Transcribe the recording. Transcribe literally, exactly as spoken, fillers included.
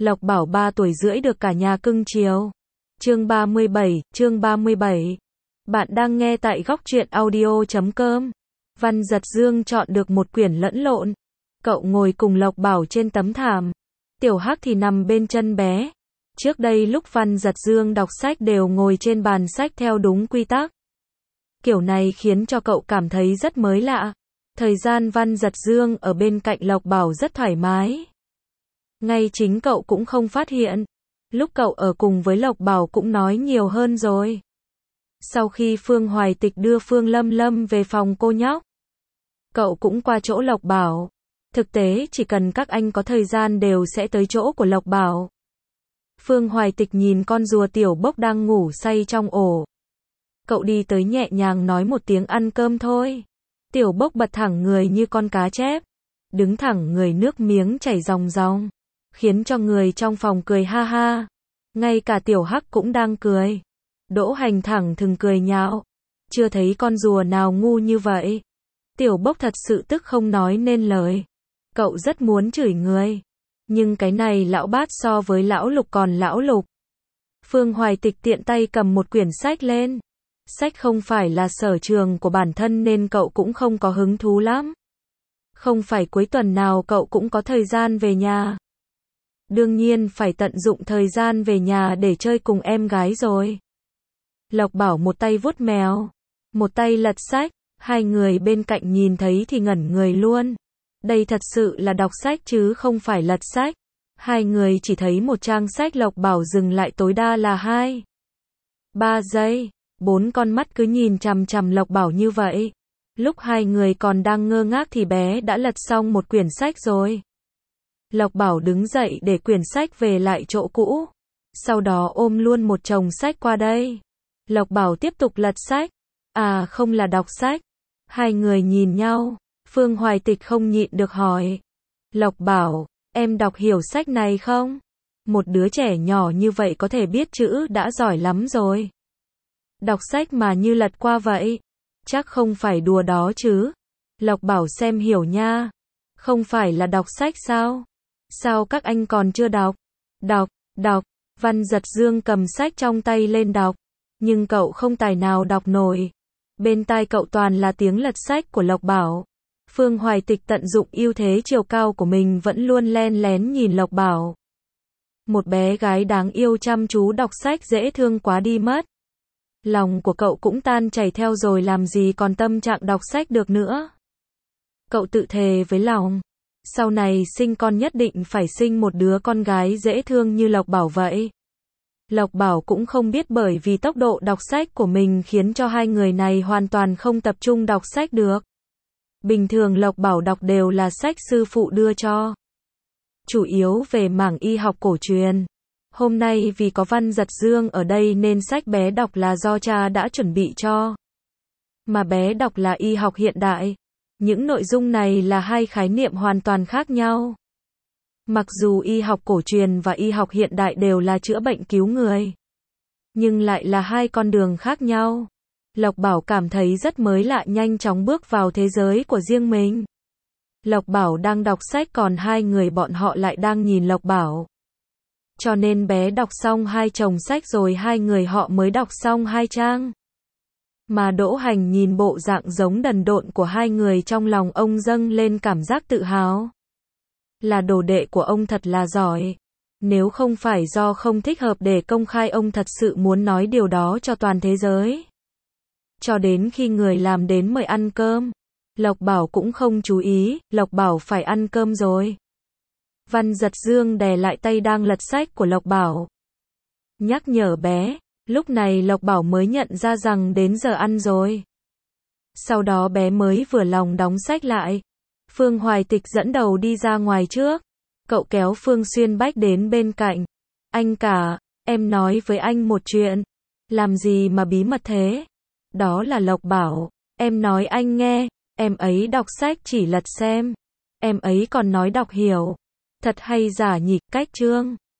Lộc Bảo ba tuổi rưỡi được cả nhà cưng chiều. Chương ba mươi bảy, chương ba mươi bảy. Bạn đang nghe tại góc truyện audio chấm com. Văn Giật Dương chọn được một quyển lẫn lộn. Cậu ngồi cùng Lộc Bảo trên tấm thảm. Tiểu Hắc thì nằm bên chân bé. Trước đây lúc Văn Giật Dương đọc sách đều ngồi trên bàn sách theo đúng quy tắc. Kiểu này khiến cho cậu cảm thấy rất mới lạ. Thời gian Văn Giật Dương ở bên cạnh Lộc Bảo rất thoải mái. Ngay chính cậu cũng không phát hiện. Lúc cậu ở cùng với Lộc Bảo cũng nói nhiều hơn rồi. Sau khi Phương Hoài Tịch đưa Phương Lâm Lâm về phòng cô nhóc, cậu cũng qua chỗ Lộc Bảo. Thực tế chỉ cần các anh có thời gian đều sẽ tới chỗ của Lộc Bảo. Phương Hoài Tịch nhìn con rùa Tiểu Bốc đang ngủ say trong ổ. Cậu đi tới nhẹ nhàng nói một tiếng ăn cơm thôi. Tiểu Bốc bật thẳng người như con cá chép. Đứng thẳng người nước miếng chảy ròng ròng. Khiến cho người trong phòng cười ha ha. Ngay cả Tiểu Hắc cũng đang cười. Đỗ Hành thẳng thừng cười nhạo. Chưa thấy con rùa nào ngu như vậy. Tiểu Bốc thật sự tức không nói nên lời. Cậu rất muốn chửi người. Nhưng cái này lão bát so với lão Lục còn lão Lục. Phương Hoài Tịch tiện tay cầm một quyển sách lên. Sách không phải là sở trường của bản thân nên cậu cũng không có hứng thú lắm. Không phải cuối tuần nào cậu cũng có thời gian về nhà. Đương nhiên phải tận dụng thời gian về nhà để chơi cùng em gái rồi. Lộc Bảo một tay vuốt mèo, một tay lật sách, hai người bên cạnh nhìn thấy thì ngẩn người luôn. Đây thật sự là đọc sách chứ không phải lật sách. Hai người chỉ thấy một trang sách Lộc Bảo dừng lại tối đa là hai, ba giây. Bốn con mắt cứ nhìn chằm chằm Lộc Bảo như vậy. Lúc hai người còn đang ngơ ngác thì bé đã lật xong một quyển sách rồi. Lộc Bảo đứng dậy để quyển sách về lại chỗ cũ. Sau đó ôm luôn một chồng sách qua đây. Lộc Bảo tiếp tục lật sách. À không là đọc sách. Hai người nhìn nhau. Phương Hoài Tịch không nhịn được hỏi. Lộc Bảo, em đọc hiểu sách này không? Một đứa trẻ nhỏ như vậy có thể biết chữ đã giỏi lắm rồi. Đọc sách mà như lật qua vậy. Chắc không phải đùa đó chứ. Lộc Bảo xem hiểu nha. Không phải là đọc sách sao? Sao các anh còn chưa đọc? Đọc, đọc. Văn Giật Dương cầm sách trong tay lên đọc. Nhưng cậu không tài nào đọc nổi. Bên tai cậu toàn là tiếng lật sách của Lộc Bảo. Phương Hoài Tịch tận dụng ưu thế chiều cao của mình vẫn luôn len lén nhìn Lộc Bảo. Một bé gái đáng yêu chăm chú đọc sách dễ thương quá đi mất. Lòng của cậu cũng tan chảy theo rồi làm gì còn tâm trạng đọc sách được nữa. Cậu tự thề với lòng. Sau này sinh con nhất định phải sinh một đứa con gái dễ thương như Lộc Bảo vậy. Lộc Bảo cũng không biết bởi vì tốc độ đọc sách của mình khiến cho hai người này hoàn toàn không tập trung đọc sách được. Bình thường Lộc Bảo đọc đều là sách sư phụ đưa cho. Chủ yếu về mảng y học cổ truyền. Hôm nay vì có Văn Giật Dương ở đây nên sách bé đọc là do cha đã chuẩn bị cho. Mà bé đọc là y học hiện đại. Những nội dung này là hai khái niệm hoàn toàn khác nhau. Mặc dù y học cổ truyền và y học hiện đại đều là chữa bệnh cứu người, nhưng lại là hai con đường khác nhau. Lộc Bảo cảm thấy rất mới lạ, nhanh chóng bước vào thế giới của riêng mình. Lộc Bảo đang đọc sách còn hai người bọn họ lại đang nhìn Lộc Bảo. Cho nên bé đọc xong hai chồng sách rồi hai người họ mới đọc xong hai trang. Mà Đỗ Hành nhìn bộ dạng giống đần độn của hai người trong lòng ông dâng lên cảm giác tự hào. Là đồ đệ của ông thật là giỏi. Nếu không phải do không thích hợp để công khai ông thật sự muốn nói điều đó cho toàn thế giới. Cho đến khi người làm đến mời ăn cơm, Lộc Bảo cũng không chú ý, Lộc Bảo phải ăn cơm rồi. Văn Giật Dương đè lại tay đang lật sách của Lộc Bảo. Nhắc nhở bé, lúc này Lộc Bảo mới nhận ra rằng đến giờ ăn rồi. Sau đó bé mới vừa lòng đóng sách lại. Phương Hoài Tịch dẫn đầu đi ra ngoài trước. Cậu kéo Phương Xuyên Bách đến bên cạnh. Anh cả, em nói với anh một chuyện. Làm gì mà bí mật thế? Đó là Lộc Bảo. Em nói anh nghe, em ấy đọc sách chỉ lật xem. Em ấy còn nói đọc hiểu. Thật hay giả nhỉ, cách chương.